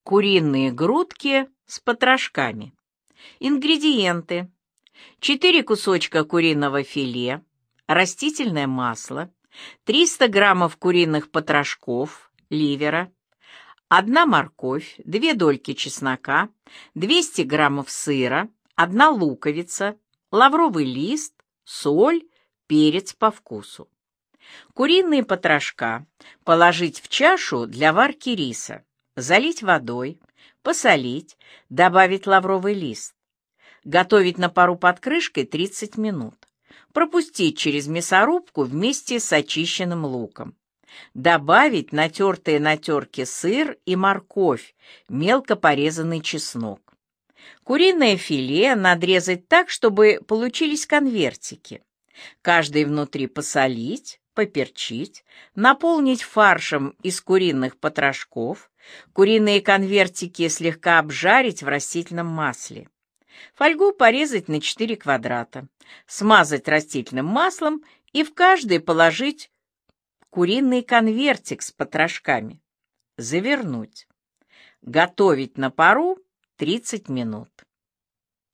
Куриные грудки с потрошками. Ингредиенты: 4 кусочка куриного филе, растительное масло, 300 граммов куриных потрошков, ливера, 1 морковь, 2 дольки чеснока, 200 граммов сыра, 1 луковица, лавровый лист, соль, перец по вкусу. Куриные потрошка положить в чашу для варки риса, залить водой, посолить, добавить лавровый лист. Готовить на пару под крышкой 30 минут. Пропустить через мясорубку вместе с очищенным луком. Добавить натертые на терке сыр и морковь, мелко порезанный чеснок. Куриное филе надрезать так, чтобы получились конвертики. Каждый внутри посолить, поперчить, наполнить фаршем из куриных потрошков, куриные конвертики слегка обжарить в растительном масле. Фольгу порезать на 4 квадрата, смазать растительным маслом и в каждый положить куриный конвертик с потрошками. Завернуть. Готовить на пару 30 минут.